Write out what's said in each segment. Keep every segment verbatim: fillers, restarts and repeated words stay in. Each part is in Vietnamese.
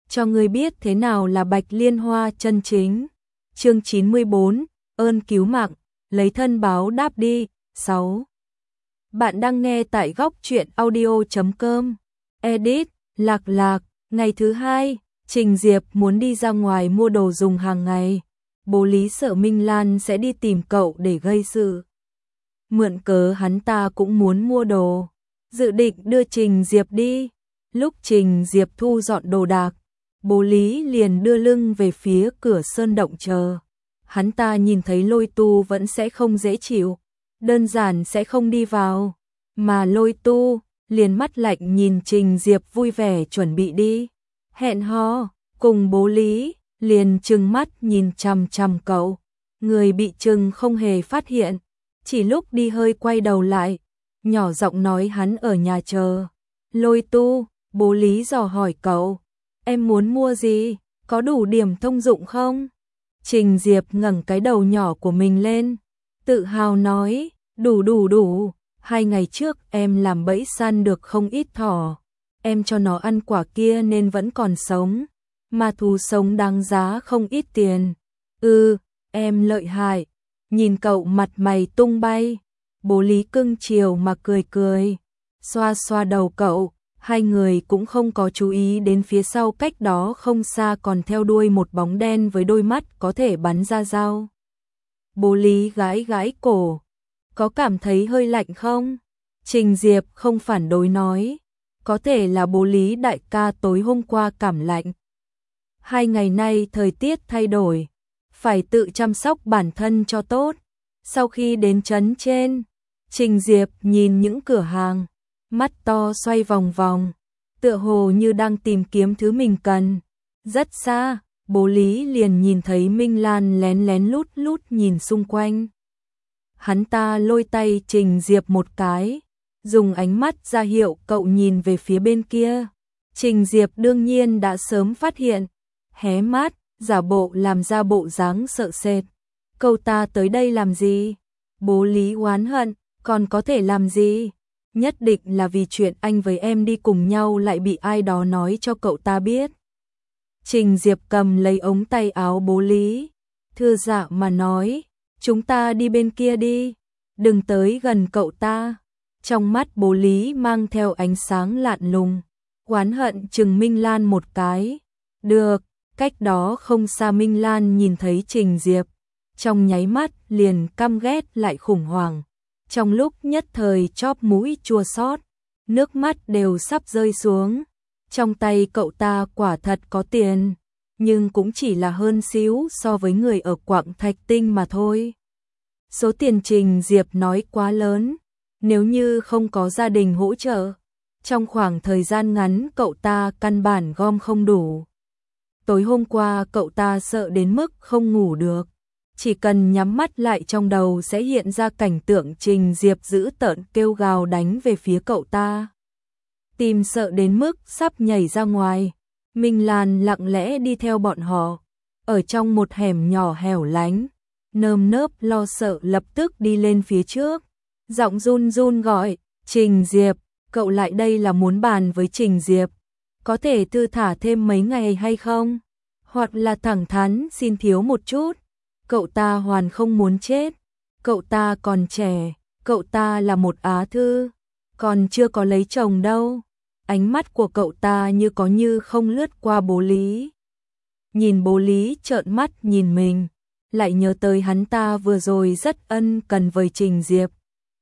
cho ngươi biết thế nào là Bạch Liên Hoa chân chính. Chương chín mươi bốn, ơn cứu mạng, lấy thân báo đáp đi. sáu. Bạn đang nghe tại góc truyện audio chấm com. Edit, Lạc Lạc, ngày thứ hai, Trình Diệp muốn đi ra ngoài mua đồ dùng hàng ngày. Bố Lý sợ Minh Lan sẽ đi tìm cậu để gây sự. Mượn cớ hắn ta cũng muốn mua đồ, dự định đưa Trình Diệp đi. Lúc Trình Diệp thu dọn đồ đạc, Bố Lý liền đưa lưng về phía cửa sơn động chờ. Hắn ta nhìn thấy Lôi Tu vẫn sẽ không dễ chịu, đơn giản sẽ không đi vào, mà Lôi Tu liền mắt lạnh nhìn Trình Diệp vui vẻ chuẩn bị đi. Hẹn hò, cùng Bố Lý liền trừng mắt nhìn chằm chằm cậu. Người bị trừng không hề phát hiện, chỉ lúc đi hơi quay đầu lại, nhỏ giọng nói hắn ở nhà chờ. Lôi Tu, Bố Lý dò hỏi cậu, em muốn mua gì, có đủ điểm thông dụng không? Trình Diệp ngẩng cái đầu nhỏ của mình lên, tự hào nói, đủ đủ đủ, hai ngày trước em làm bẫy săn được không ít thỏ, em cho nó ăn quả kia nên vẫn còn sống, mà thú sống đáng giá không ít tiền. Ừ, em lợi hại. Nhìn cậu mặt mày tung bay, Bố Lý cưng chiều mà cười cười, xoa xoa đầu cậu. Hai người cũng không có chú ý đến phía sau cách đó không xa còn theo đuôi một bóng đen với đôi mắt có thể bắn ra dao. Bố Lý gãi gãi cổ, có cảm thấy hơi lạnh không? Trình Diệp không phản đối nói, có thể là Bố Lý đại ca tối hôm qua cảm lạnh. Hai ngày nay thời tiết thay đổi, phải tự chăm sóc bản thân cho tốt. Sau khi đến trấn trên, Trình Diệp nhìn những cửa hàng, mắt to xoay vòng vòng, tựa hồ như đang tìm kiếm thứ mình cần. Rất xa, Bố Lý liền nhìn thấy Minh Lan lén lén lút lút nhìn xung quanh. Hắn ta lôi tay Trình Diệp một cái, dùng ánh mắt ra hiệu cậu nhìn về phía bên kia. Trình Diệp đương nhiên đã sớm phát hiện, hé mắt, giả bộ làm ra bộ dáng sợ sệt. Cậu ta tới đây làm gì? Bố Lý oán hận, còn có thể làm gì? Nhất định là vì chuyện anh với em đi cùng nhau lại bị ai đó nói cho cậu ta biết. Trình Diệp cầm lấy ống tay áo Bố Lý, thưa dạ mà nói, chúng ta đi bên kia đi, đừng tới gần cậu ta. Trong mắt Bố Lý mang theo ánh sáng lạn lùng, oán hận chừng Minh Lan một cái. Được, cách đó không xa Minh Lan nhìn thấy Trình Diệp, trong nháy mắt liền căm ghét lại khủng hoảng. Trong lúc nhất thời chóp mũi chua xót, nước mắt đều sắp rơi xuống. Trong tay cậu ta quả thật có tiền, nhưng cũng chỉ là hơn xíu so với người ở Quảng Thạch Tinh mà thôi. Số tiền Trình Diệp nói quá lớn, nếu như không có gia đình hỗ trợ, trong khoảng thời gian ngắn cậu ta căn bản gom không đủ. Tối hôm qua cậu ta sợ đến mức không ngủ được. Chỉ cần nhắm mắt lại trong đầu sẽ hiện ra cảnh tượng Trình Diệp dữ tợn kêu gào đánh về phía cậu ta. Tim sợ đến mức sắp nhảy ra ngoài. Minh Lan lặng lẽ đi theo bọn họ, ở trong một hẻm nhỏ hẻo lánh, nơm nớp lo sợ lập tức đi lên phía trước. Giọng run run gọi, Trình Diệp, cậu lại đây là muốn bàn với Trình Diệp. Có thể thư thả thêm mấy ngày hay không? Hoặc là thẳng thắn xin thiếu một chút. Cậu ta hoàn không muốn chết, cậu ta còn trẻ, cậu ta là một á thư, còn chưa có lấy chồng đâu. Ánh mắt của cậu ta như có như không lướt qua Bố Lý. Nhìn Bố Lý trợn mắt nhìn mình, lại nhớ tới hắn ta vừa rồi rất ân cần với Trình Diệp.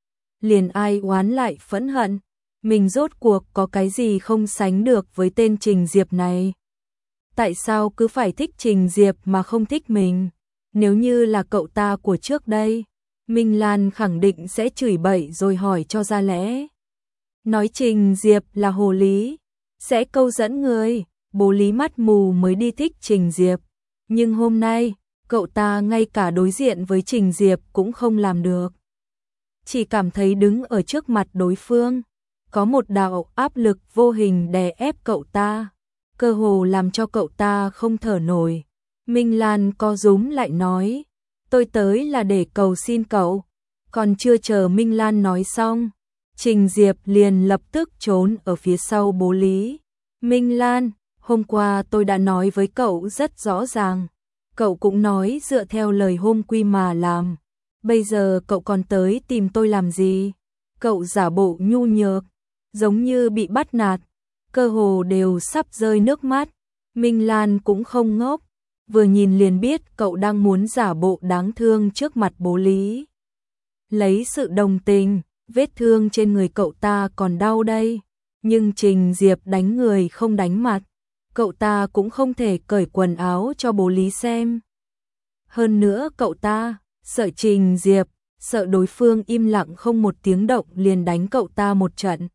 Liền ai oán lại phẫn hận, mình rốt cuộc có cái gì không sánh được với tên Trình Diệp này. Tại sao cứ phải thích Trình Diệp mà không thích mình? Nếu như là cậu ta của trước đây, Minh Lan khẳng định sẽ chửi bậy rồi hỏi cho ra lẽ. Nói Trình Diệp là hồ lý, sẽ câu dẫn người. Bố Lý mắt mù mới đi thích Trình Diệp. Nhưng hôm nay, cậu ta ngay cả đối diện với Trình Diệp cũng không làm được. Chỉ cảm thấy đứng ở trước mặt đối phương, có một đạo áp lực vô hình đè ép cậu ta, cơ hồ làm cho cậu ta không thở nổi. Minh Lan co rúm lại nói, tôi tới là để cầu xin cậu. Còn chưa chờ Minh Lan nói xong, Trình Diệp liền lập tức trốn ở phía sau Bố Lý. Minh Lan, Hôm qua tôi đã nói với cậu rất rõ ràng, cậu cũng nói dựa theo lời hôm quy mà làm. Bây giờ cậu còn tới tìm tôi làm gì? Cậu giả bộ nhu nhược, giống như bị bắt nạt, cơ hồ đều sắp rơi nước mắt. Minh Lan cũng không ngốc, vừa nhìn liền biết cậu đang muốn giả bộ đáng thương trước mặt bố Lý. Lấy sự đồng tình, vết thương trên người cậu ta còn đau đây, nhưng Trình Diệp đánh người không đánh mặt, cậu ta cũng không thể cởi quần áo cho bố Lý xem. Hơn nữa cậu ta sợ Trình Diệp, sợ đối phương im lặng không một tiếng động liền đánh cậu ta một trận.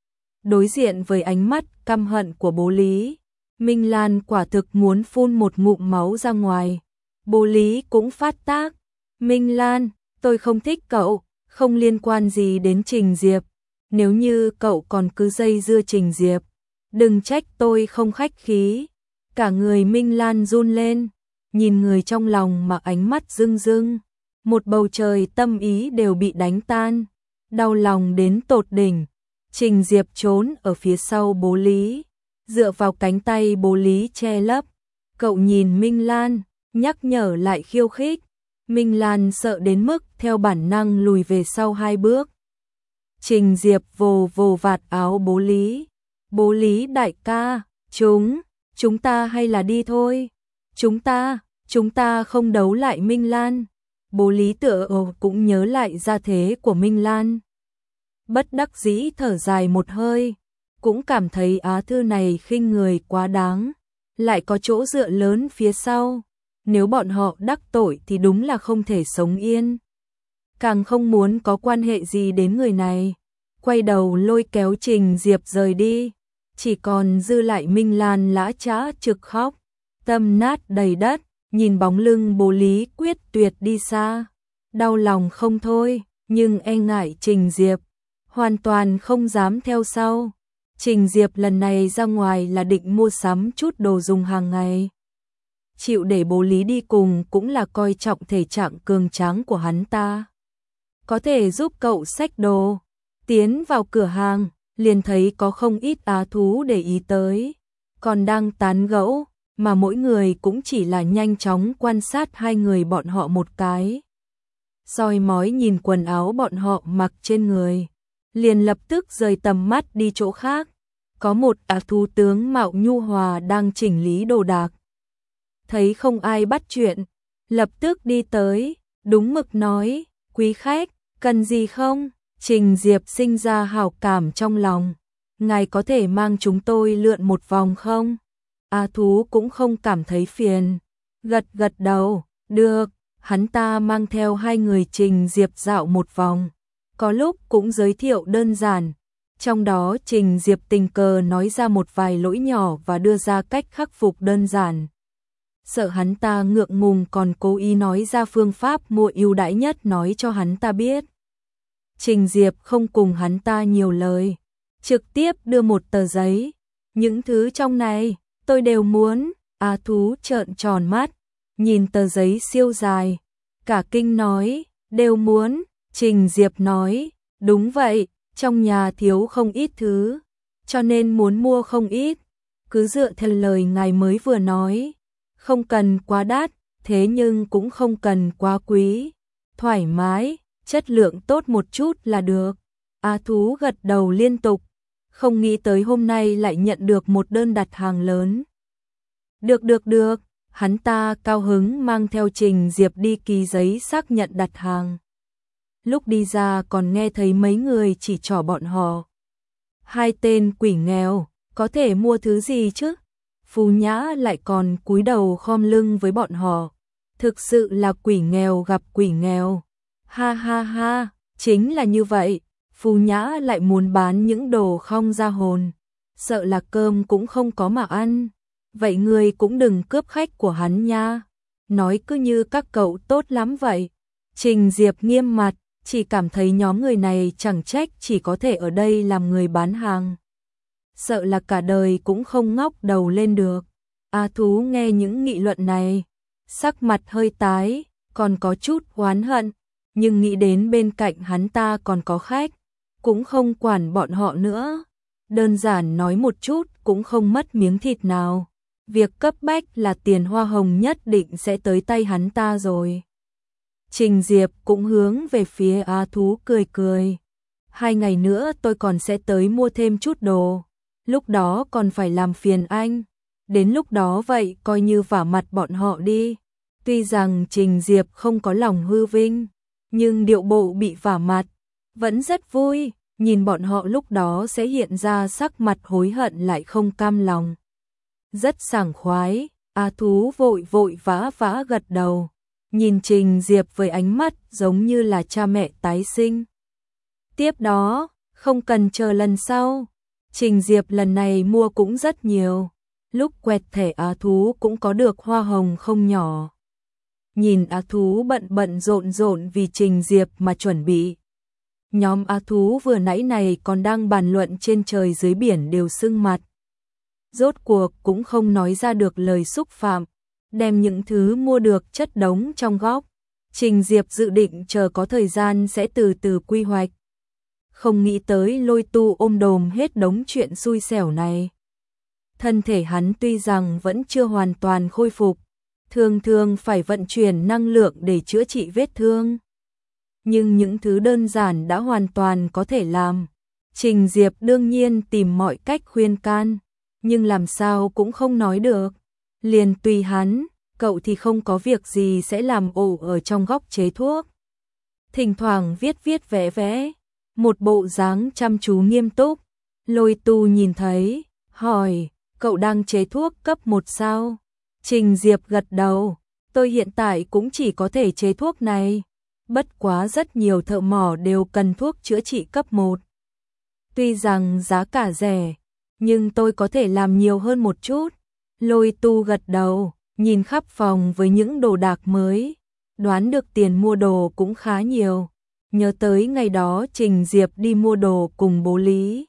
Đối diện với ánh mắt căm hận của bố Lý, Minh Lan quả thực muốn phun một ngụm máu ra ngoài. Bố Lý cũng phát tác. Minh Lan, tôi không thích cậu, không liên quan gì đến Trình Diệp. Nếu như cậu còn cứ dây dưa Trình Diệp, đừng trách tôi không khách khí. Cả người Minh Lan run lên, nhìn người trong lòng mà ánh mắt rưng rưng. Một bầu trời tâm ý đều bị đánh tan, đau lòng đến tột đỉnh. Trình Diệp trốn ở phía sau bố Lý, dựa vào cánh tay bố Lý che lấp. Cậu nhìn Minh Lan, nhắc nhở lại khiêu khích. Minh Lan sợ đến mức theo bản năng lùi về sau hai bước. Trình Diệp vồ vồ vạt áo bố Lý. Bố Lý đại ca, chúng, chúng ta hay là đi thôi. Chúng ta, chúng ta không đấu lại Minh Lan. Bố Lý tựa hồ cũng nhớ lại gia thế của Minh Lan. Bất đắc dĩ thở dài một hơi, cũng cảm thấy Á Thư này khinh người quá đáng, lại có chỗ dựa lớn phía sau. Nếu bọn họ đắc tội thì đúng là không thể sống yên. Càng không muốn có quan hệ gì đến người này. Quay đầu lôi kéo Trình Diệp rời đi, chỉ còn dư lại Minh Lan lã chã trực khóc, tâm nát đầy đất, nhìn bóng lưng bố Lý quyết tuyệt đi xa. Đau lòng không thôi, nhưng e ngại Trình Diệp, hoàn toàn không dám theo sau. Trình Diệp lần này ra ngoài là định mua sắm chút đồ dùng hàng ngày. Chịu để bố Lý đi cùng cũng là coi trọng thể trạng cường tráng của hắn ta. Có thể giúp cậu xách đồ. Tiến vào cửa hàng, liền thấy có không ít á thú để ý tới. Còn đang tán gẫu, mà mỗi người cũng chỉ là nhanh chóng quan sát hai người bọn họ một cái. Soi mói nhìn quần áo bọn họ mặc trên người, liền lập tức rời tầm mắt đi chỗ khác. Có một á thú tướng mạo nhu hòa đang chỉnh lý đồ đạc. Thấy không ai bắt chuyện, lập tức đi tới, đúng mực nói, quý khách, cần gì không? Trình Diệp sinh ra hảo cảm trong lòng, ngài có thể mang chúng tôi lượn một vòng không? Á thú cũng không cảm thấy phiền, gật gật đầu, được, hắn ta mang theo hai người Trình Diệp dạo một vòng, có lúc cũng giới thiệu đơn giản. Trong đó Trình Diệp tình cờ nói ra một vài lỗi nhỏ và đưa ra cách khắc phục đơn giản. Sợ hắn ta ngượng ngùng còn cố ý nói ra phương pháp mua ưu đãi nhất nói cho hắn ta biết. Trình Diệp không cùng hắn ta nhiều lời, trực tiếp đưa một tờ giấy. Những thứ trong này, tôi đều muốn. Á thú trợn tròn mắt, nhìn tờ giấy siêu dài, cả kinh nói, đều muốn. Trình Diệp nói, đúng vậy, trong nhà thiếu không ít thứ, cho nên muốn mua không ít. Cứ dựa theo lời ngài mới vừa nói, không cần quá đắt, thế nhưng cũng không cần quá quý, thoải mái, chất lượng tốt một chút là được. Á thú gật đầu liên tục, không nghĩ tới hôm nay lại nhận được một đơn đặt hàng lớn. Được được được, hắn ta cao hứng mang theo Trình Diệp đi ký giấy xác nhận đặt hàng. Lúc đi ra còn nghe thấy mấy người chỉ trỏ bọn họ. Hai tên quỷ nghèo, có thể mua thứ gì chứ? Phú Nhã lại còn cúi đầu khom lưng với bọn họ. Thực sự là quỷ nghèo gặp quỷ nghèo. Ha ha ha, chính là như vậy. Phú Nhã lại muốn bán những đồ không ra hồn. Sợ là cơm cũng không có mà ăn. Vậy người cũng đừng cướp khách của hắn nha. Nói cứ như các cậu tốt lắm vậy. Trình Diệp nghiêm mặt, chỉ cảm thấy nhóm người này chẳng trách chỉ có thể ở đây làm người bán hàng. Sợ là cả đời cũng không ngóc đầu lên được. Á thú nghe những nghị luận này, sắc mặt hơi tái, còn có chút oán hận, nhưng nghĩ đến bên cạnh hắn ta còn có khách, cũng không quản bọn họ nữa. đơn giản nói một chút cũng không mất miếng thịt nào. Việc cấp bách là tiền hoa hồng nhất định sẽ tới tay hắn ta rồi. Trình Diệp cũng hướng về phía A Thú cười cười. Hai ngày nữa tôi còn sẽ tới mua thêm chút đồ. Lúc đó còn phải làm phiền anh. Đến lúc đó vậy coi như vả mặt bọn họ đi. Tuy rằng Trình Diệp không có lòng hư vinh, nhưng điệu bộ bị vả mặt vẫn rất vui. Nhìn bọn họ lúc đó sẽ hiện ra sắc mặt hối hận lại không cam lòng. Rất sảng khoái. A Thú vội vội vã vã gật đầu. Nhìn Trình Diệp với ánh mắt giống như là cha mẹ tái sinh. Tiếp đó, không cần chờ lần sau. Trình Diệp lần này mua cũng rất nhiều. Lúc quẹt thẻ A Thú cũng có được hoa hồng không nhỏ. Nhìn A Thú bận bận rộn rộn vì Trình Diệp mà chuẩn bị. Nhóm A Thú vừa nãy này còn đang bàn luận trên trời dưới biển đều sưng mặt. Rốt cuộc cũng không nói ra được lời xúc phạm. Đem những thứ mua được chất đống trong góc. Trình Diệp dự định chờ có thời gian sẽ từ từ quy hoạch. Không nghĩ tới Lôi Tu ôm đồm hết đống chuyện xui xẻo này. Thân thể hắn tuy rằng vẫn chưa hoàn toàn khôi phục, thường thường phải vận chuyển năng lượng để chữa trị vết thương. Nhưng những thứ đơn giản đã hoàn toàn có thể làm. Trình Diệp đương nhiên tìm mọi cách khuyên can, nhưng làm sao cũng không nói được. Liền tùy hắn, cậu thì không có việc gì sẽ làm ổ ở trong góc chế thuốc. Thỉnh thoảng viết viết vẽ vẽ, một bộ dáng chăm chú nghiêm túc. Lôi Tu nhìn thấy, hỏi, cậu đang chế thuốc cấp một sao? Trình Diệp gật đầu, tôi hiện tại cũng chỉ có thể chế thuốc này. Bất quá rất nhiều thợ mỏ đều cần thuốc chữa trị cấp một. Tuy rằng giá cả rẻ, nhưng tôi có thể làm nhiều hơn một chút. Lôi Tu gật đầu, nhìn khắp phòng với những đồ đạc mới, đoán được tiền mua đồ cũng khá nhiều. Nhớ tới ngày đó Trình Diệp đi mua đồ cùng bố Lý.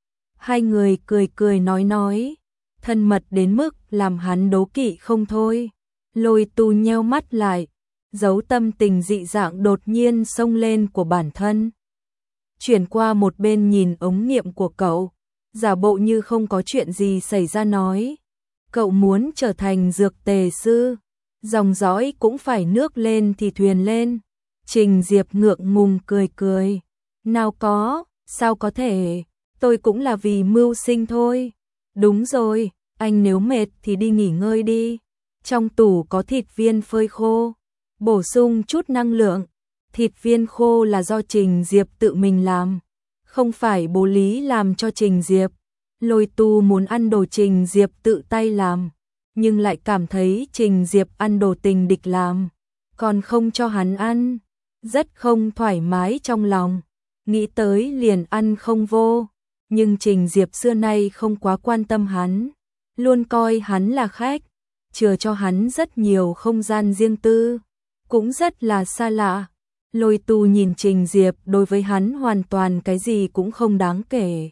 Hai người cười cười nói nói, thân mật đến mức làm hắn đố kỵ không thôi. Lôi Tu nheo mắt lại, giấu tâm tình dị dạng đột nhiên xông lên của bản thân. Chuyển qua một bên nhìn ống nghiệm của cậu, giả bộ như không có chuyện gì xảy ra nói. Cậu muốn trở thành dược tề sư, dòng dõi cũng phải nước lên thì thuyền lên. Trình Diệp ngượng ngùng cười cười. Nào có, sao có thể, tôi cũng là vì mưu sinh thôi. Đúng rồi, anh nếu mệt thì đi nghỉ ngơi đi. Trong tủ có thịt viên phơi khô, bổ sung chút năng lượng. Thịt viên khô là do Trình Diệp tự mình làm, không phải bố Lý làm cho Trình Diệp. Lôi Tu muốn ăn đồ Trình Diệp tự tay làm, nhưng lại cảm thấy Trình Diệp ăn đồ tình địch làm, còn không cho hắn ăn, rất không thoải mái trong lòng, nghĩ tới liền ăn không vô. Nhưng Trình Diệp xưa nay không quá quan tâm hắn, luôn coi hắn là khách, chừa cho hắn rất nhiều không gian riêng tư, cũng rất là xa lạ. Lôi Tu nhìn Trình Diệp đối với hắn hoàn toàn cái gì cũng không đáng kể.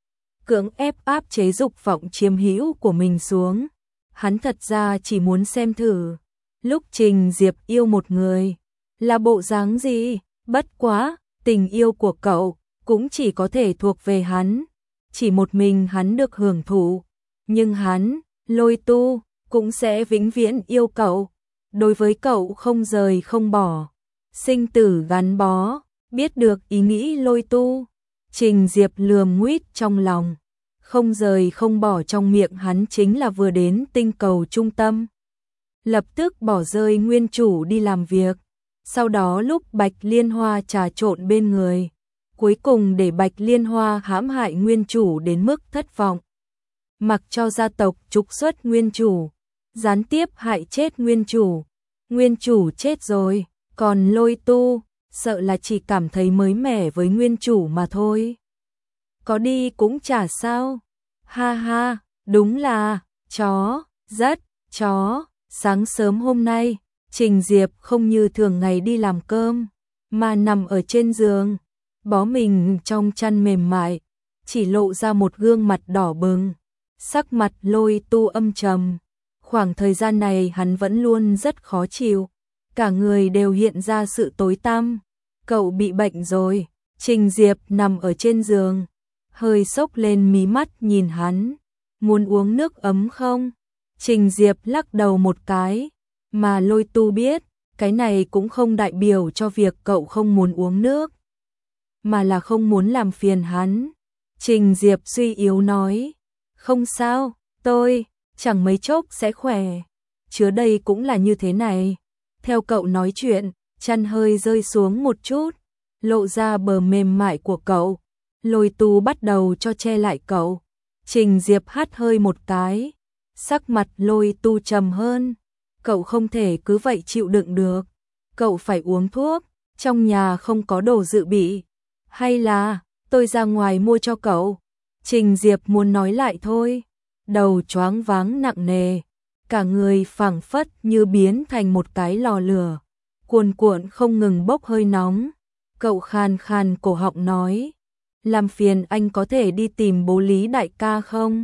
Cưỡng ép áp chế dục vọng chiếm hữu của mình xuống. Hắn thật ra chỉ muốn xem thử, lúc Trình Diệp yêu một người, là bộ dáng gì, bất quá, tình yêu của cậu, cũng chỉ có thể thuộc về hắn. Chỉ một mình hắn được hưởng thụ, nhưng hắn, Lôi Tu, cũng sẽ vĩnh viễn yêu cậu. Đối với cậu không rời không bỏ, sinh tử gắn bó, biết được ý nghĩ Lôi Tu. Trình Diệp lườm nguýt trong lòng, không rời không bỏ trong miệng hắn chính là vừa đến tinh cầu trung tâm. Lập tức bỏ rơi nguyên chủ đi làm việc, sau đó lúc Bạch Liên Hoa trà trộn bên người, cuối cùng để Bạch Liên Hoa hãm hại nguyên chủ đến mức thất vọng. Mặc cho gia tộc trục xuất nguyên chủ, gián tiếp hại chết nguyên chủ. Nguyên chủ chết rồi, còn Lôi Tu, sợ là chỉ cảm thấy mới mẻ với nguyên chủ mà thôi. Có đi cũng chả sao. Ha ha, đúng là, chó, rất, chó. Sáng sớm hôm nay, Trình Diệp không như thường ngày đi làm cơm, mà nằm ở trên giường, bó mình trong chăn mềm mại, chỉ lộ ra một gương mặt đỏ bừng. Sắc mặt Lôi Tu âm trầm. Khoảng thời gian này hắn vẫn luôn rất khó chịu, cả người đều hiện ra sự tối tăm. Cậu bị bệnh rồi. Trình Diệp nằm ở trên giường, hơi sốc lên mí mắt nhìn hắn. Muốn uống nước ấm không? Trình Diệp lắc đầu một cái, mà Lôi Tu biết, cái này cũng không đại biểu cho việc cậu không muốn uống nước, mà là không muốn làm phiền hắn. Trình Diệp suy yếu nói, không sao, tôi chẳng mấy chốc sẽ khỏe. Chứa đây cũng là như thế này. Theo cậu nói chuyện, chăn hơi rơi xuống một chút, lộ ra bờ mềm mại của cậu. Lôi Tu bắt đầu cho che lại cậu. Trình Diệp hắt hơi một cái, sắc mặt Lôi Tu trầm hơn. Cậu không thể cứ vậy chịu đựng được. Cậu phải uống thuốc, trong nhà không có đồ dự bị. Hay là, tôi ra ngoài mua cho cậu. Trình Diệp muốn nói lại thôi. Đầu choáng váng nặng nề. Cả người phảng phất như biến thành một cái lò lửa. Cuồn cuộn không ngừng bốc hơi nóng. Cậu khàn khàn cổ họng nói. Làm phiền anh có thể đi tìm bố Lý đại ca không?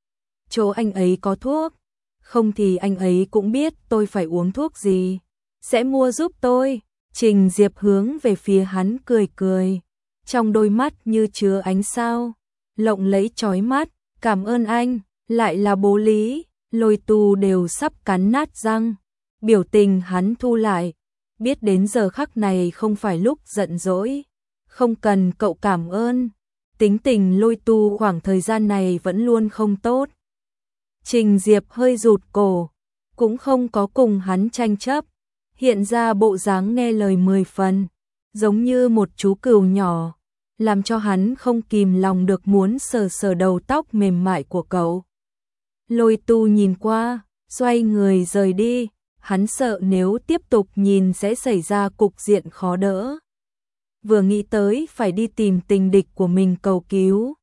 Chỗ anh ấy có thuốc. Không thì anh ấy cũng biết tôi phải uống thuốc gì. Sẽ mua giúp tôi. Trình Diệp hướng về phía hắn cười cười. Trong đôi mắt như chứa ánh sao. Lộng lẫy chói mắt. Cảm ơn anh. Lại là bố Lý. Lôi Tu đều sắp cắn nát răng. Biểu tình hắn thu lại. Biết đến giờ khắc này không phải lúc giận dỗi. Không cần cậu cảm ơn. Tính tình Lôi Tu khoảng thời gian này vẫn luôn không tốt. Trình Diệp hơi rụt cổ, cũng không có cùng hắn tranh chấp, hiện ra bộ dáng nghe lời mười phần, giống như một chú cừu nhỏ, làm cho hắn không kìm lòng được muốn sờ sờ đầu tóc mềm mại của cậu. Lôi Tu nhìn qua, xoay người rời đi, hắn sợ nếu tiếp tục nhìn sẽ xảy ra cục diện khó đỡ. Vừa nghĩ tới phải đi tìm tình địch của mình cầu cứu,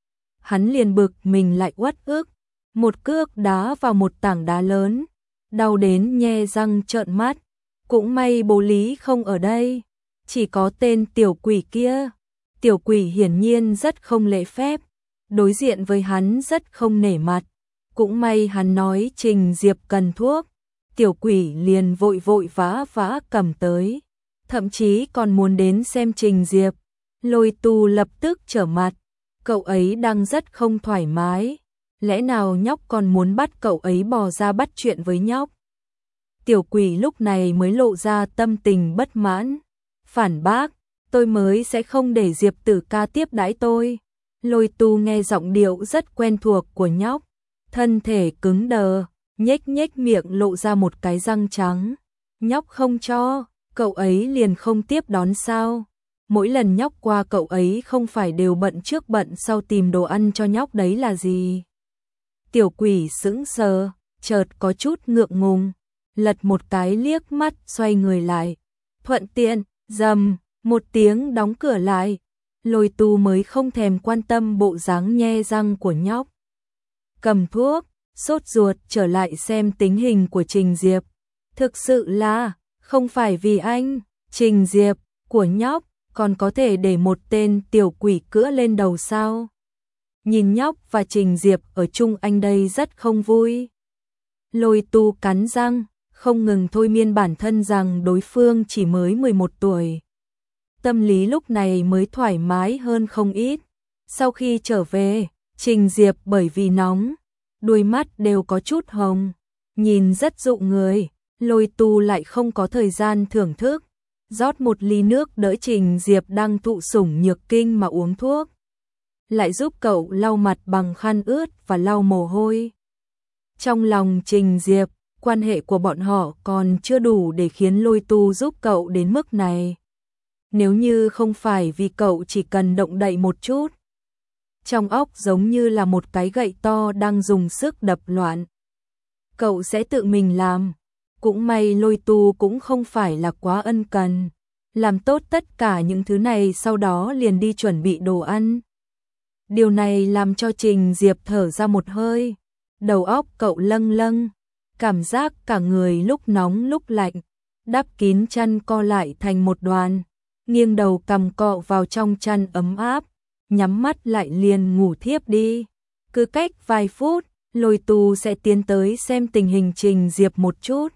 hắn liền bực mình lại uất ức. Một cước đá vào một tảng đá lớn, đau đến nhe răng trợn mắt. Cũng may bố Lý không ở đây, chỉ có tên tiểu quỷ kia. Tiểu quỷ hiển nhiên rất không lễ phép, đối diện với hắn rất không nể mặt. Cũng may hắn nói Trình Diệp cần thuốc, tiểu quỷ liền vội vội vã vã cầm tới, thậm chí còn muốn đến xem Trình Diệp. Lôi Tu lập tức trở mặt, cậu ấy đang rất không thoải mái. Lẽ nào nhóc còn muốn bắt cậu ấy bò ra bắt chuyện với nhóc? Tiểu quỷ lúc này mới lộ ra tâm tình bất mãn. Phản bác, tôi mới sẽ không để Diệp Tử ca tiếp đãi tôi. Lôi Tu nghe giọng điệu rất quen thuộc của nhóc. Thân thể cứng đờ, nhếch nhếch miệng lộ ra một cái răng trắng. Nhóc không cho, cậu ấy liền không tiếp đón sao? Mỗi lần nhóc qua cậu ấy không phải đều bận trước bận sau tìm đồ ăn cho nhóc đấy là gì? Tiểu quỷ sững sờ, chợt có chút ngượng ngùng, lật một cái liếc mắt xoay người lại. Thuận tiện, rầm, một tiếng đóng cửa lại. Lôi Tu mới không thèm quan tâm bộ dáng nhe răng của nhóc. Cầm thuốc, sốt ruột trở lại xem tình hình của Trình Diệp. Thực sự là, không phải vì anh, Trình Diệp, của nhóc, còn có thể để một tên tiểu quỷ cưỡi lên đầu sao? Nhìn nhóc và Trình Diệp ở chung anh đây rất không vui. Lôi Tu cắn răng, không ngừng thôi miên bản thân rằng đối phương chỉ mới mười một tuổi. Tâm lý lúc này mới thoải mái hơn không ít. Sau khi trở về, Trình Diệp bởi vì nóng, đôi mắt đều có chút hồng, nhìn rất dụ người. Lôi Tu lại không có thời gian thưởng thức, rót một ly nước đỡ Trình Diệp đang thụ sủng nhược kinh mà uống thuốc. Lại giúp cậu lau mặt bằng khăn ướt và lau mồ hôi. Trong lòng Trình Diệp, quan hệ của bọn họ còn chưa đủ để khiến Lôi Tu giúp cậu đến mức này. Nếu như không phải vì cậu chỉ cần động đậy một chút, trong óc giống như là một cái gậy to đang dùng sức đập loạn, cậu sẽ tự mình làm. Cũng may Lôi Tu cũng không phải là quá ân cần, làm tốt tất cả những thứ này sau đó liền đi chuẩn bị đồ ăn. Điều này làm cho Trình Diệp thở ra một hơi, đầu óc cậu lâng lâng, cảm giác cả người lúc nóng lúc lạnh, đắp kín chăn co lại thành một đoàn, nghiêng đầu cằm cọ vào trong chăn ấm áp, nhắm mắt lại liền ngủ thiếp đi. Cứ cách vài phút, Lôi Tu sẽ tiến tới xem tình hình Trình Diệp một chút.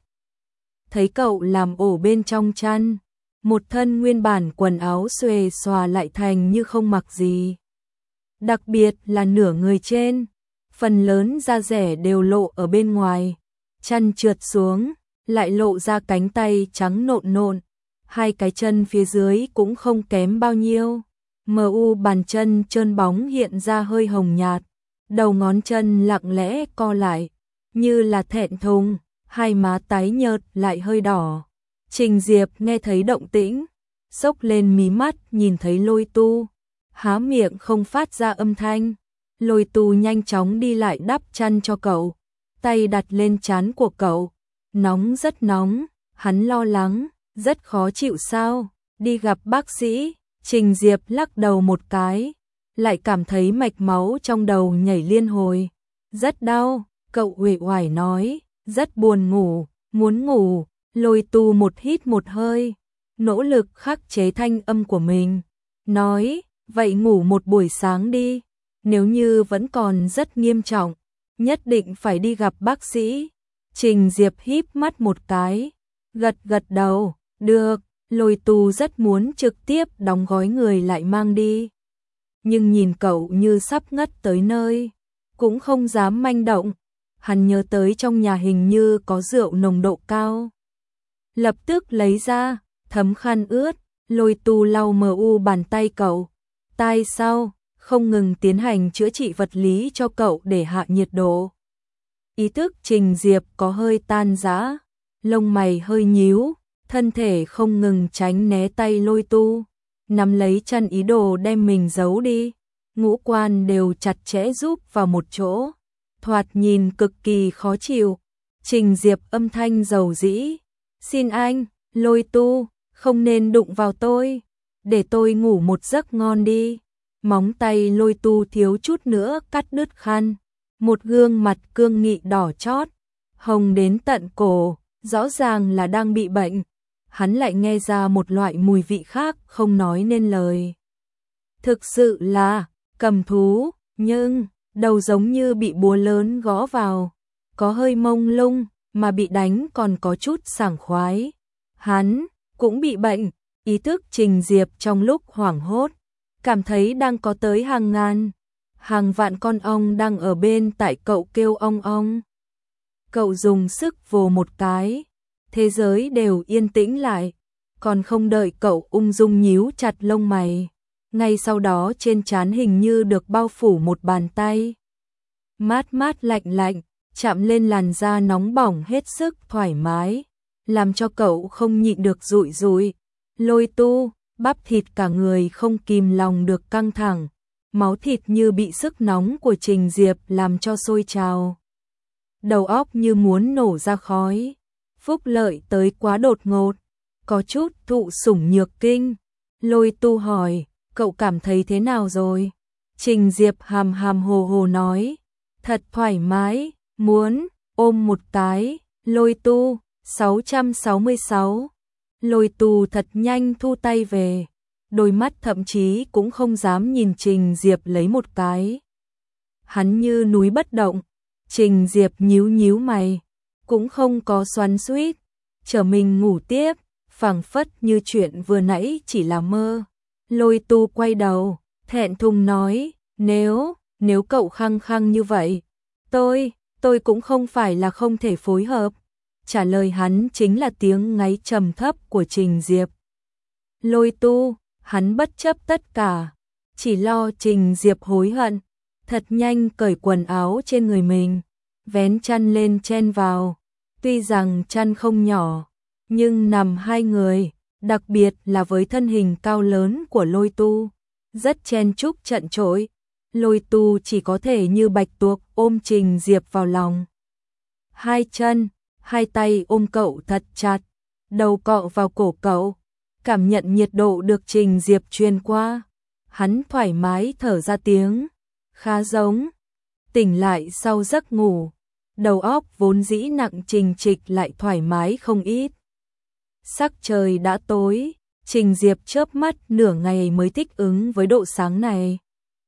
Thấy cậu làm ổ bên trong chăn, một thân nguyên bản quần áo xuề xòa lại thành như không mặc gì. đặc biệt là nửa người trên, phần lớn da rẻ đều lộ ở bên ngoài, chân trượt xuống, lại lộ ra cánh tay trắng nộn nộn, hai cái chân phía dưới cũng không kém bao nhiêu. Mờ u bàn chân trơn bóng hiện ra hơi hồng nhạt, đầu ngón chân lặng lẽ co lại, như là thẹn thùng, hai má tái nhợt lại hơi đỏ. Trình Diệp nghe thấy động tĩnh, xốc lên mí mắt nhìn thấy Lôi Tu, há miệng không phát ra âm thanh. Lôi Tu nhanh chóng đi lại đắp chăn cho cậu, tay đặt lên trán của cậu. Nóng rất nóng, hắn lo lắng, rất khó chịu sao, đi gặp bác sĩ. Trình Diệp lắc đầu một cái, lại cảm thấy mạch máu trong đầu nhảy liên hồi. Rất đau, cậu uể oải nói, rất buồn ngủ, muốn ngủ. Lôi Tu một hít một hơi, nỗ lực khắc chế thanh âm của mình, nói, vậy ngủ một buổi sáng đi, nếu như vẫn còn rất nghiêm trọng, nhất định phải đi gặp bác sĩ. Trình Diệp híp mắt một cái, gật gật đầu, được. Lôi Tu rất muốn trực tiếp đóng gói người lại mang đi, nhưng nhìn cậu như sắp ngất tới nơi, cũng không dám manh động. Hắn nhớ tới trong nhà hình như có rượu nồng độ cao, lập tức lấy ra, thấm khăn ướt. Lôi Tu lau mờ u bàn tay cậu, tai sau, không ngừng tiến hành chữa trị vật lý cho cậu để hạ nhiệt độ. Ý thức Trình Diệp có hơi tan rã, lông mày hơi nhíu, thân thể không ngừng tránh né tay Lôi Tu, nắm lấy chân ý đồ đem mình giấu đi. Ngũ quan đều chặt chẽ giúp vào một chỗ, thoạt nhìn cực kỳ khó chịu. Trình Diệp âm thanh dầu dĩ, xin anh, Lôi Tu, không nên đụng vào tôi, để tôi ngủ một giấc ngon đi. Móng tay Lôi Tu thiếu chút nữa cắt đứt khăn, một gương mặt cương nghị đỏ chót, hồng đến tận cổ, rõ ràng là đang bị bệnh. Hắn lại nghe ra một loại mùi vị khác không nói nên lời. Thực sự là cầm thú, nhưng đầu giống như bị búa lớn gõ vào, có hơi mông lung, mà bị đánh còn có chút sảng khoái. Hắn cũng bị bệnh. Ý thức Trình Diệp trong lúc hoảng hốt, cảm thấy đang có tới hàng ngàn, hàng vạn con ong đang ở bên tại cậu kêu ong ong. Cậu dùng sức vồ một cái, thế giới đều yên tĩnh lại, còn không đợi cậu ung dung nhíu chặt lông mày, ngay sau đó trên trán hình như được bao phủ một bàn tay. Mát mát lạnh lạnh, chạm lên làn da nóng bỏng hết sức thoải mái, làm cho cậu không nhịn được rụi rụi. Lôi Tu, bắp thịt cả người không kìm lòng được căng thẳng, máu thịt như bị sức nóng của Trình Diệp làm cho sôi trào. Đầu óc như muốn nổ ra khói. Phúc lợi tới quá đột ngột, có chút thụ sủng nhược kinh. Lôi Tu hỏi, cậu cảm thấy thế nào rồi? Trình Diệp hàm hàm hồ hồ nói, thật thoải mái, muốn ôm một cái. Lôi Tu, sáu trăm sáu mươi sáu. Lôi Tu thật nhanh thu tay về, đôi mắt thậm chí cũng không dám nhìn Trình Diệp lấy một cái. Hắn như núi bất động. Trình Diệp nhíu nhíu mày, cũng không có xoắn xuýt, chờ mình ngủ tiếp, phảng phất như chuyện vừa nãy chỉ là mơ. Lôi Tu quay đầu, thẹn thùng nói, nếu, nếu cậu khăng khăng như vậy, tôi, tôi cũng không phải là không thể phối hợp. Trả lời hắn chính là tiếng ngáy trầm thấp của Trình Diệp. Lôi Tu, hắn bất chấp tất cả, chỉ lo Trình Diệp hối hận, thật nhanh cởi quần áo trên người mình, vén chăn lên chen vào. Tuy rằng chăn không nhỏ, nhưng nằm hai người, đặc biệt là với thân hình cao lớn của Lôi Tu, rất chen chúc chật chội. Lôi Tu chỉ có thể như bạch tuộc ôm Trình Diệp vào lòng. Hai chân, hai tay ôm cậu thật chặt, đầu cọ vào cổ cậu, cảm nhận nhiệt độ được Trình Diệp truyền qua. Hắn thoải mái thở ra tiếng, khá giống tỉnh lại sau giấc ngủ, đầu óc vốn dĩ nặng trình trịch lại thoải mái không ít. Sắc trời đã tối, Trình Diệp chớp mắt nửa ngày mới thích ứng với độ sáng này.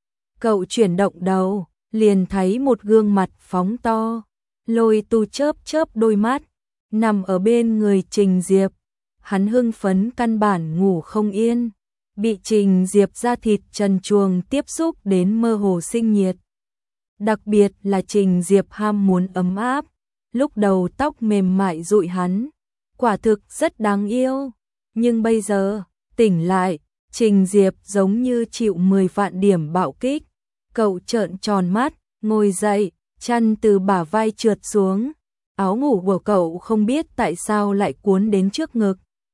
Cậu chuyển động đầu, liền thấy một gương mặt phóng to. Lôi Tu chớp chớp đôi mắt, nằm ở bên người Trình Diệp. Hắn hưng phấn căn bản ngủ không yên. bị Trình Diệp da thịt trần truồng tiếp xúc đến mơ hồ sinh nhiệt. Đặc biệt là Trình Diệp ham muốn ấm áp, lúc đầu tóc mềm mại dụi hắn, quả thực rất đáng yêu. Nhưng bây giờ, tỉnh lại, Trình Diệp giống như chịu mười vạn điểm bạo kích. Cậu trợn tròn mắt, ngồi dậy, chăn từ bả vai trượt xuống. Áo ngủ của cậu không biết tại sao lại cuốn đến trước ngực,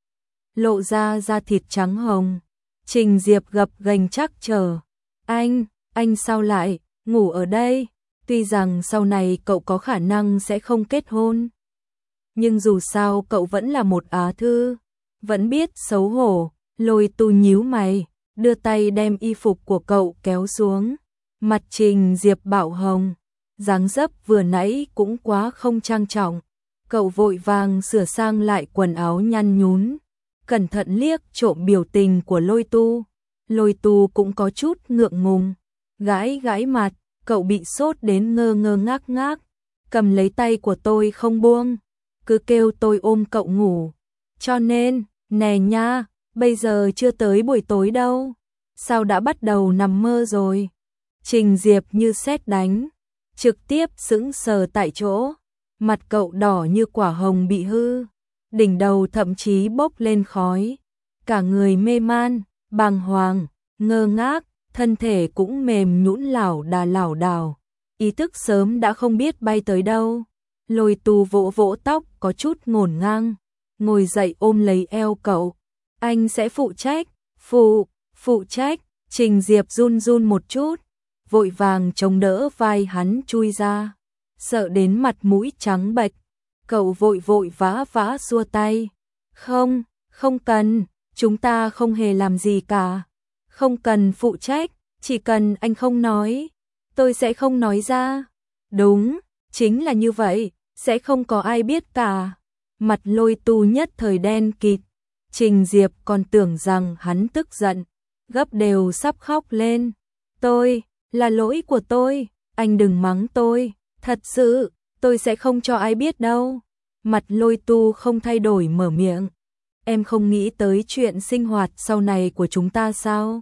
lộ ra da thịt trắng hồng. Trình Diệp gập ghềnh chắc chờ. Anh, anh sao lại ngủ ở đây? Tuy rằng sau này cậu có khả năng sẽ không kết hôn, nhưng dù sao cậu vẫn là một á thư, vẫn biết xấu hổ. Lôi Tu nhíu mày, đưa tay đem y phục của cậu kéo xuống. Mặt Trình Diệp bạo hồng, dáng dấp vừa nãy cũng quá không trang trọng. Cậu vội vàng sửa sang lại quần áo nhăn nhúm, cẩn thận liếc trộm biểu tình của Lôi Tu. Lôi Tu cũng có chút ngượng ngùng, gãi gãi mặt. Cậu bị sốt đến ngơ ngơ ngác ngác, cầm lấy tay của tôi không buông, cứ kêu tôi ôm cậu ngủ. Cho nên, nè nha, bây giờ chưa tới buổi tối đâu, sao đã bắt đầu nằm mơ rồi? Trình Diệp như sét đánh, trực tiếp sững sờ tại chỗ, mặt cậu đỏ như quả hồng bị hư, đỉnh đầu thậm chí bốc lên khói, cả người mê man, bàng hoàng, ngơ ngác, thân thể cũng mềm nhũn lảo đà lảo đảo, ý thức sớm đã không biết bay tới đâu. Lôi Tu vỗ vỗ tóc có chút ngổn ngang, ngồi dậy ôm lấy eo cậu. Anh sẽ phụ trách, phụ, phụ trách. Trình Diệp run run một chút, vội vàng chống đỡ vai hắn chui ra, sợ đến mặt mũi trắng bệch. Cậu vội vội vã vã xua tay. Không, không cần, chúng ta không hề làm gì cả. Không cần phụ trách, chỉ cần anh không nói, tôi sẽ không nói ra. Đúng, chính là như vậy, sẽ không có ai biết cả. Mặt Lôi Tu nhất thời đen kịt. Trình Diệp còn tưởng rằng hắn tức giận, gấp đều sắp khóc lên. Tôi, là lỗi của tôi, anh đừng mắng tôi, thật sự, tôi sẽ không cho ai biết đâu. Mặt Lôi Tu không thay đổi mở miệng. Em không nghĩ tới chuyện sinh hoạt sau này của chúng ta sao?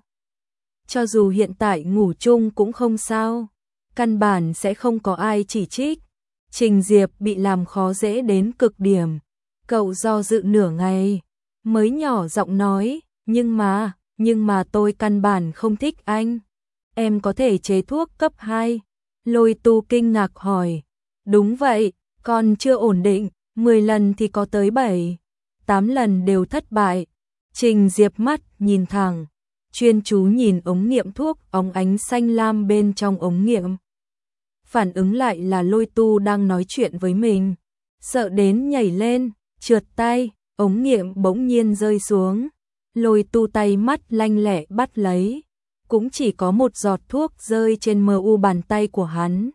Cho dù hiện tại ngủ chung cũng không sao, căn bản sẽ không có ai chỉ trích. Trình Diệp bị làm khó dễ đến cực điểm. Cậu do dự nửa ngày, mới nhỏ giọng nói, nhưng mà, nhưng mà tôi căn bản không thích anh. Em có thể chế thuốc cấp hai. Lôi Tu kinh ngạc hỏi. Đúng vậy, còn chưa ổn định, mười lần thì có tới bảy, tám lần đều thất bại. Trình Diệp mắt nhìn thẳng, chuyên chú nhìn ống nghiệm thuốc óng ánh xanh lam bên trong ống nghiệm. Phản ứng lại là Lôi Tu đang nói chuyện với mình, sợ đến nhảy lên, trượt tay, ống nghiệm bỗng nhiên rơi xuống. Lôi Tu tay mắt lanh lẹ bắt lấy, cũng chỉ có một giọt thuốc rơi trên mờ u bàn tay của hắn.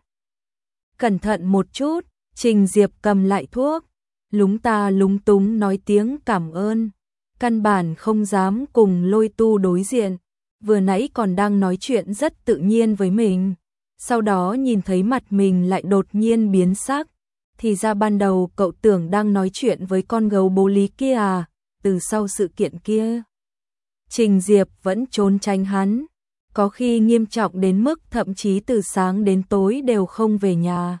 Cẩn thận một chút, Trình Diệp cầm lại thuốc, lúng ta lúng túng nói tiếng cảm ơn, căn bản không dám cùng Lôi Tu đối diện, vừa nãy còn đang nói chuyện rất tự nhiên với mình, sau đó nhìn thấy mặt mình lại đột nhiên biến sắc, thì ra ban đầu cậu tưởng đang nói chuyện với con gấu bố lý kia à, từ sau sự kiện kia. Trình Diệp vẫn trốn tránh hắn, có khi nghiêm trọng đến mức thậm chí từ sáng đến tối đều không về nhà.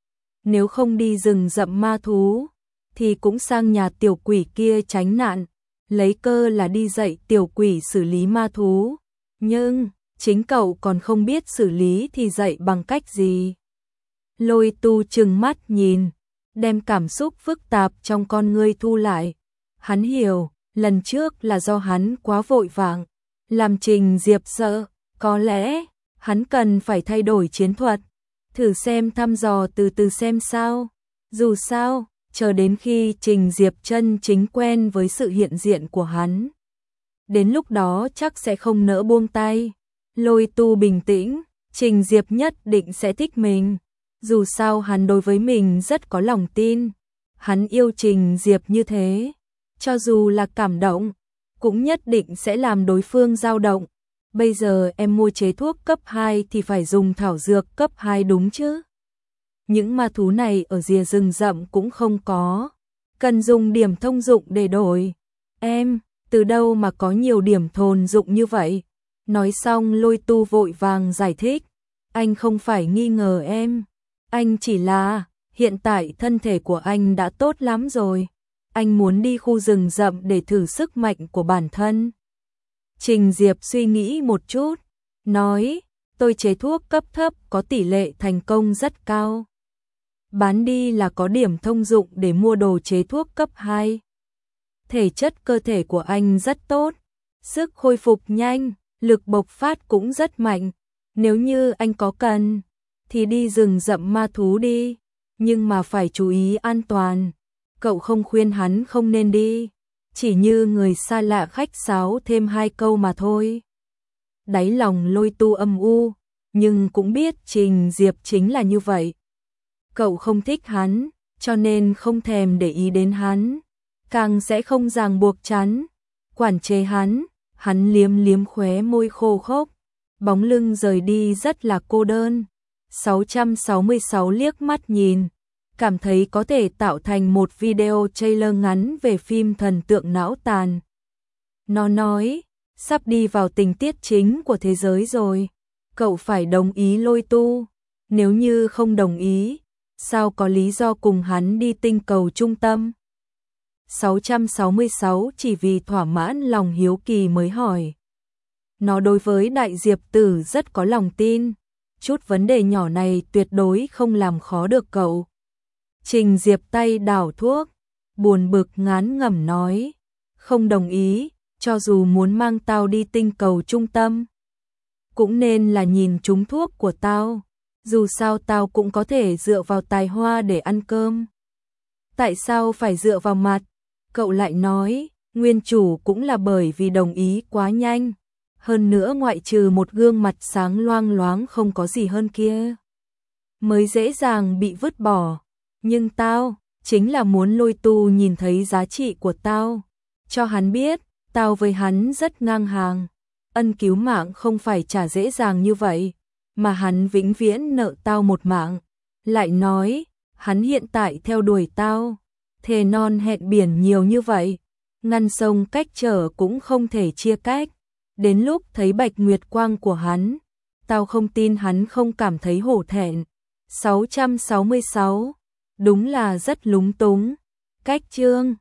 Nếu không đi rừng rậm ma thú, thì cũng sang nhà tiểu quỷ kia tránh nạn, lấy cơ là đi dạy tiểu quỷ xử lý ma thú. Nhưng, chính cậu còn không biết xử lý thì dạy bằng cách gì? Lôi Tu trừng mắt nhìn, đem cảm xúc phức tạp trong con ngươi thu lại. Hắn hiểu, lần trước là do hắn quá vội vàng, làm Trình Diệp sợ, có lẽ hắn cần phải thay đổi chiến thuật, thử xem thăm dò từ từ xem sao. Dù sao, chờ đến khi Trình Diệp chân chính quen với sự hiện diện của hắn, đến lúc đó chắc sẽ không nỡ buông tay. Lôi Tu bình tĩnh, Trình Diệp nhất định sẽ thích mình. Dù sao hắn đối với mình rất có lòng tin. Hắn yêu Trình Diệp như thế, cho dù là cảm động, cũng nhất định sẽ làm đối phương dao động. Bây giờ em mua chế thuốc cấp hai thì phải dùng thảo dược cấp hai đúng chứ? Những ma thú này ở rìa rừng rậm cũng không có, cần dùng điểm thông dụng để đổi. Em, từ đâu mà có nhiều điểm thồn dụng như vậy. Nói xong Lôi Tu vội vàng giải thích, anh không phải nghi ngờ em, anh chỉ là, hiện tại thân thể của anh đã tốt lắm rồi, anh muốn đi khu rừng rậm để thử sức mạnh của bản thân. Trình Diệp suy nghĩ một chút, nói, tôi chế thuốc cấp thấp có tỷ lệ thành công rất cao. Bán đi là có điểm thông dụng để mua đồ chế thuốc cấp hai. Thể chất cơ thể của anh rất tốt, sức khôi phục nhanh, lực bộc phát cũng rất mạnh. Nếu như anh có cần, thì đi rừng rậm ma thú đi, nhưng mà phải chú ý an toàn. Cậu không khuyên hắn không nên đi, chỉ như người xa lạ khách sáo thêm hai câu mà thôi. Đáy lòng Lôi Tu âm u, nhưng cũng biết Trình Diệp chính là như vậy. Cậu không thích hắn, cho nên không thèm để ý đến hắn, càng sẽ không ràng buộc chắn, quản chế hắn. Hắn liếm liếm khóe môi khô khốc, bóng lưng rời đi rất là cô đơn. sáu trăm sáu mươi sáu liếc mắt nhìn, cảm thấy có thể tạo thành một video trailer ngắn về phim thần tượng não tàn. Nó nói, sắp đi vào tình tiết chính của thế giới rồi, cậu phải đồng ý Lôi Tu, nếu như không đồng ý, sao có lý do cùng hắn đi tinh cầu trung tâm. sáu trăm sáu mươi sáu chỉ vì thỏa mãn lòng hiếu kỳ mới hỏi. Nó đối với Đại Diệp Tử rất có lòng tin, chút vấn đề nhỏ này tuyệt đối không làm khó được cậu. Trình Diệp tay đảo thuốc, buồn bực ngán ngẩm nói, không đồng ý, cho dù muốn mang tao đi tinh cầu trung tâm, cũng nên là nhìn trúng thuốc của tao, dù sao tao cũng có thể dựa vào tài hoa để ăn cơm. Tại sao phải dựa vào mặt? Cậu lại nói, nguyên chủ cũng là bởi vì đồng ý quá nhanh, hơn nữa ngoại trừ một gương mặt sáng loang loáng không có gì hơn kia, mới dễ dàng bị vứt bỏ. Nhưng tao, chính là muốn Lôi Tu nhìn thấy giá trị của tao, cho hắn biết, tao với hắn rất ngang hàng, ân cứu mạng không phải trả dễ dàng như vậy, mà hắn vĩnh viễn nợ tao một mạng. Lại nói, hắn hiện tại theo đuổi tao, thề non hẹn biển nhiều như vậy, ngăn sông cách trở cũng không thể chia cách. Đến lúc thấy bạch nguyệt quang của hắn, tao không tin hắn không cảm thấy hổ thẹn. sáu trăm sáu mươi sáu, đúng là rất lúng túng. Cách chương